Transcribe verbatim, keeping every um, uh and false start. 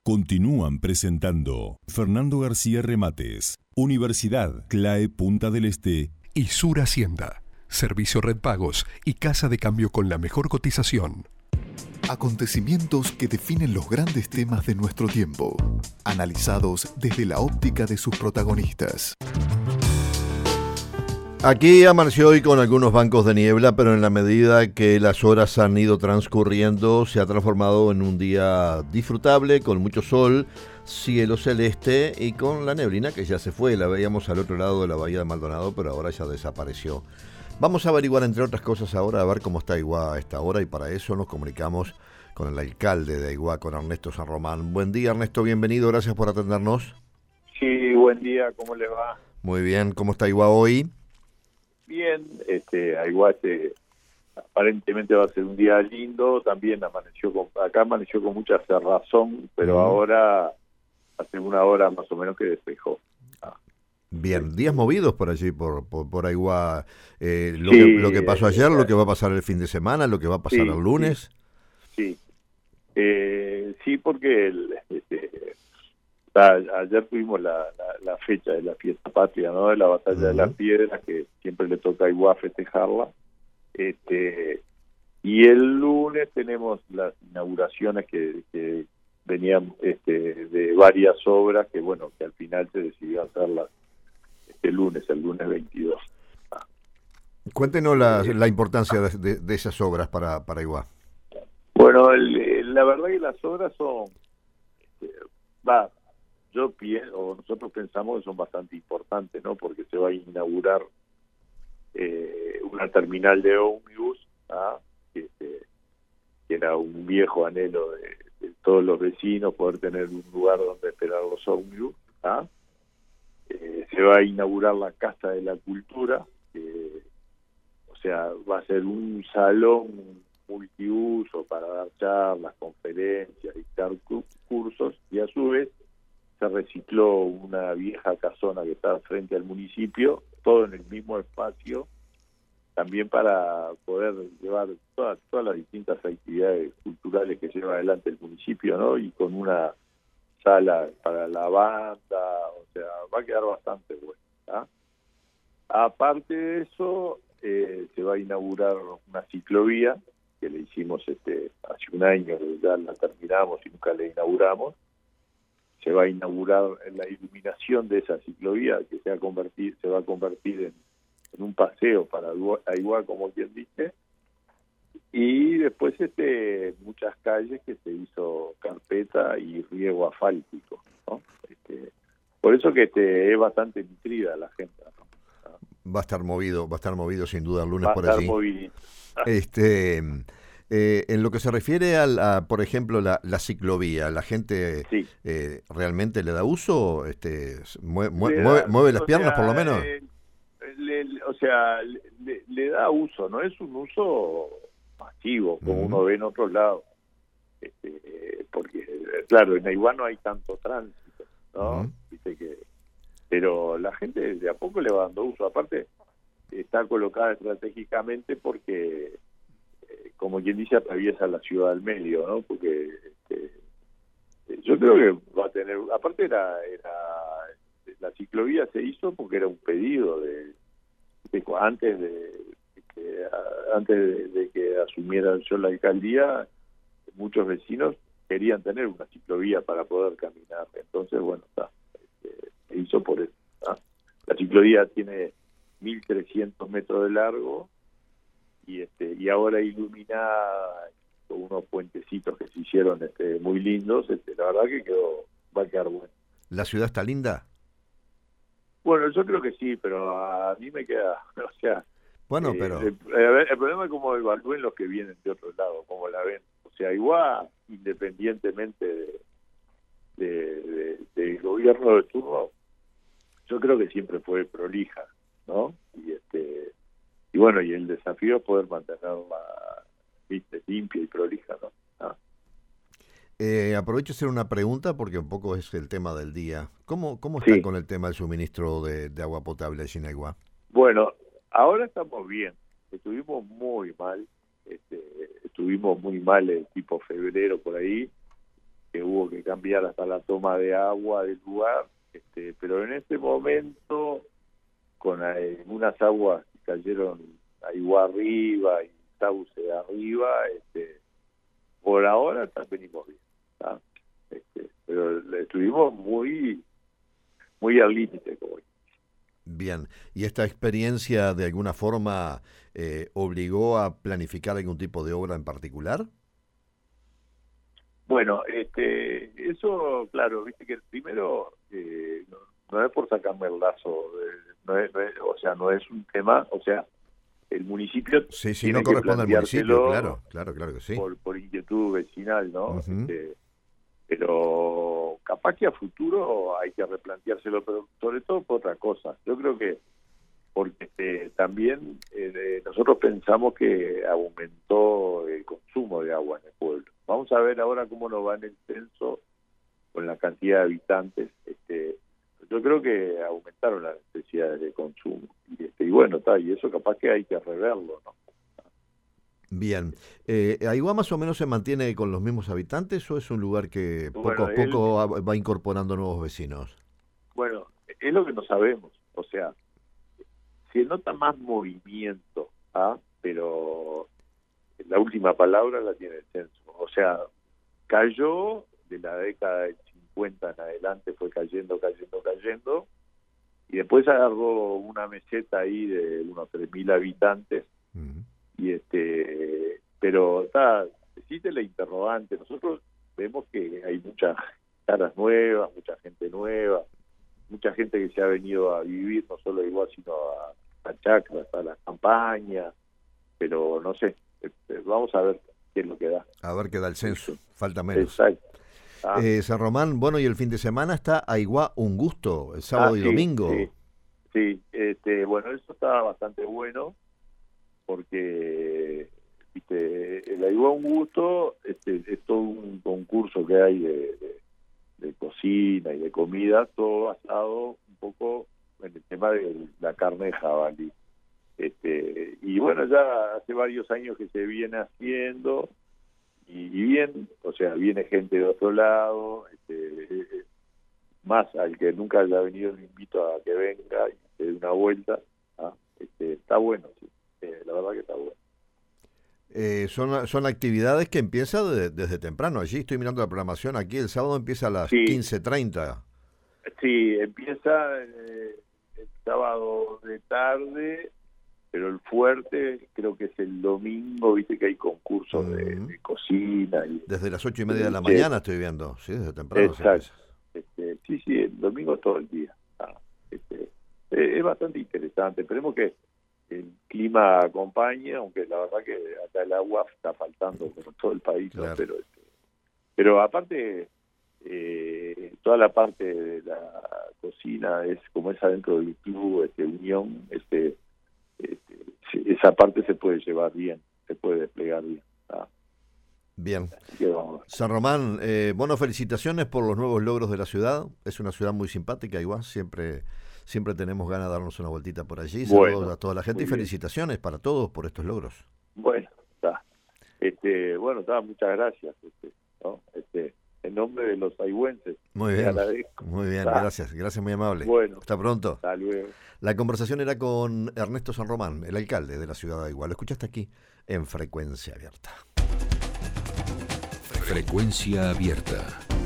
Continúan presentando Fernando García Remates, Universidad CLAE Punta del Este y Sur Hacienda, Servicio Red Pagos y Casa de Cambio con la mejor cotización. Acontecimientos que definen los grandes temas de nuestro tiempo, analizados desde la óptica de sus protagonistas. Aquí amaneció hoy con algunos bancos de niebla, pero en la medida que las horas han ido transcurriendo, se ha transformado en un día disfrutable, con mucho sol, cielo celeste y con la neblina que ya se fue. La veíamos al otro lado de la bahía de Maldonado, pero ahora ya desapareció. Vamos a averiguar, entre otras cosas, ahora a ver cómo está Aiguá a esta hora, y para eso nos comunicamos con el alcalde de Aiguá, con Ernesto San Román. Buen día, Ernesto, bienvenido, gracias por atendernos. Sí, buen día, ¿cómo le va? Muy bien, ¿cómo está Aiguá hoy? Bien, este, Aiguá se, aparentemente va a ser un día lindo, también amaneció con, acá amaneció con mucha cerrazón, pero mm. ahora hace una hora más o menos que despejó. Ah. Bien, días movidos por allí, por por, por Aiguá, eh, lo, sí, que, lo que pasó ayer, eh, lo que va a pasar el fin de semana, lo que va a pasar sí, el lunes. Sí, sí, eh, sí porque el, este, ayer tuvimos la, la, la fecha de la fiesta patria, ¿no? De la batalla uh-huh. de las piedras, que siempre le toca a Aiguá festejarla. Este, y el lunes tenemos las inauguraciones que, que venían este, de varias obras que, bueno, que al final se decidió hacerlas este lunes, el lunes veintidós. Ah. Cuéntenos la, la importancia de, de, de esas obras para, para Aiguá. Bueno, el, la verdad que las obras son... Este, va... Yo pienso, o nosotros pensamos que son bastante importantes, ¿no? Porque se va a inaugurar eh, una terminal de ómnibus, ¿ah? que, este, que era un viejo anhelo de, de todos los vecinos, poder tener un lugar donde esperar los ómnibus. ¿Ah? Eh, se va a inaugurar la Casa de la Cultura, que, o sea, va a ser un salón multiuso para dar charlas, conferencias, dictar cursos, y a su vez se recicló una vieja casona que está frente al municipio, todo en el mismo espacio, también para poder llevar todas, todas las distintas actividades culturales que lleva adelante el municipio, ¿no? Y con una sala para la banda, o sea, va a quedar bastante bueno. ¿Ah? Aparte de eso, eh, se va a inaugurar una ciclovía, que le hicimos este hace un año, ya la terminamos y nunca la inauguramos. Se va a inaugurar la iluminación de esa ciclovía, que se va a convertir, se va a convertir en, en un paseo para Aiguá, como quien dice, y después este muchas calles que se hizo carpeta y riego asfáltico, ¿no? Este, por eso que este es bastante nutrida la gente, ¿no? Va a estar movido, va a estar movido sin duda el lunes va por a estar allí. Movido. Este Eh, en lo que se refiere a, a por ejemplo, la, la ciclovía, ¿la gente sí. eh, realmente le da uso? Este, mueve, mueve, da, mueve las piernas, sea, por lo menos. Eh, le, le, o sea, le, le da uso, no es un uso masivo como uh-huh. uno ve en otros lados. Este, porque, claro, en Aiguá no hay tanto tránsito, ¿no? Uh-huh. Viste que, pero la gente de a poco le va dando uso. Aparte, está colocada estratégicamente porque, como quien dice, atraviesa la ciudad al medio, ¿no? Porque este, yo creo que va a tener, aparte era, era la ciclovía se hizo porque era un pedido de, de antes de, de que antes de, de que asumiera yo la alcaldía, muchos vecinos querían tener una ciclovía para poder caminar. Entonces, bueno, está, este, se hizo por eso. ¿No? La ciclovía tiene mil trescientos metros de largo, y este y ahora iluminada con unos puentecitos que se hicieron este muy lindos, este la verdad que quedó, va a quedar bueno. ¿La ciudad está linda? Bueno, yo creo que sí, pero a mí me queda, o sea, bueno, eh, pero el, el, el problema es cómo evalúen los que vienen de otro lado, cómo la ven. O sea, igual, independientemente de, de, de, del gobierno de turno, yo creo que siempre fue prolija, ¿no? Y este y bueno, y el desafío es poder mantenerla, viste, limpia y prolija, ¿no? Ah. Eh, aprovecho a hacer una pregunta porque un poco es el tema del día. ¿Cómo cómo están sí. con el tema del suministro de, de agua potable allí en Aiguá? Bueno, ahora estamos bien. Estuvimos muy mal. Este, estuvimos muy mal el tipo febrero por ahí. que hubo que cambiar hasta la toma de agua del lugar, este, pero en este momento, con eh, unas aguas que cayeron Aigua arriba y Sauce arriba, este, por ahora venimos bien, ¿tá? Este, pero estuvimos muy, muy al límite, como digo. Bien, ¿y esta experiencia de alguna forma eh, obligó a planificar algún tipo de obra en particular? Bueno, este, eso, claro, viste que primero eh, no, no es por sacarme el lazo, eh, no es, no es, o sea, no es un tema, o sea, el municipio sí, sí, tiene no corresponde que al municipio, claro, claro, claro que sí. Por, por inquietud vecinal, ¿no? Uh-huh. Este, pero capaz que a futuro hay que replanteárselo, pero sobre todo por otra cosa. Yo creo que porque este, también eh, nosotros pensamos que aumentó el consumo de agua en el pueblo. Vamos a ver ahora cómo nos va en el censo con la cantidad de habitantes. Este, yo creo que aumentaron las necesidades de consumo. Y, este, y bueno, está, y eso capaz que hay que reverlo, ¿no? Bien. Eh, ¿Aigua más o menos se mantiene con los mismos habitantes o es un lugar que poco bueno, a poco él, va incorporando nuevos vecinos? Bueno, es lo que no sabemos. O sea, se nota más movimiento, ¿ah? Pero la última palabra la tiene el censo. O sea, cayó de la década del cincuenta en adelante, fue cayendo, cayendo, cayendo, y después agarró una meseta ahí de unos tres mil habitantes. Uh-huh. Y este, pero está, existe la interrogante. Nosotros vemos que hay muchas caras nuevas, mucha gente nueva, mucha gente que se ha venido a vivir no solo igual, sino a, a chacras, a las campañas, pero no sé, este, vamos a ver qué es lo que da. A ver qué da el censo, falta menos. Exacto. Ah. Eh, San Román, bueno, y el fin de semana está Aigua un gusto, el sábado ah, y sí, domingo. Sí, sí, este, bueno, eso está bastante bueno, porque viste, el Aigua un gusto este, es todo un concurso que hay de, de, de cocina y de comida, todo basado un poco en el tema de la carne de jabalí. Este, y bueno, ya hace varios años que se viene haciendo, y, y bien, o sea, viene gente de otro lado, este, más al que nunca haya venido le invito a que venga y se dé una vuelta. ¿Ah? Este, está bueno, sí. Eh, la verdad que está bueno. Eh, son, son actividades que empiezan de, desde temprano. Allí estoy mirando la programación. Aquí el sábado empieza a las sí. quince treinta. Sí, empieza eh, el sábado de tarde, pero el fuerte creo que es el domingo. Viste que hay concursos uh-huh. de, de cocina. Y, desde las ocho y media de la mañana estoy viendo. Sí, desde temprano. Exacto. Este, sí, sí, el domingo todo el día. Ah, este, eh, es bastante interesante. Esperemos que el clima acompaña, aunque la verdad que acá el agua está faltando como todo el país, claro. ¿no? pero este, pero aparte eh, toda la parte de la cocina es como es adentro del club, este Unión, este, este esa parte se puede llevar bien, se puede desplegar bien. ¿Ah? Bien. San Román, eh, bueno, felicitaciones por los nuevos logros de la ciudad. Es una ciudad muy simpática, igual siempre siempre tenemos ganas de darnos una vueltita por allí. Saludos bueno, a toda la gente y felicitaciones bien. Para todos por estos logros. Bueno, está. Este, bueno, está, muchas gracias. Este, ¿no? Este, en nombre de los aigüenses. Muy bien. Muy bien, ¿tá? gracias. Gracias, muy amable. Bueno. Hasta pronto. Hasta luego. La conversación era con Ernesto San Román, el alcalde de la ciudad de Aigua. Lo escuchaste aquí en Frecuencia Abierta. Frecuencia Abierta.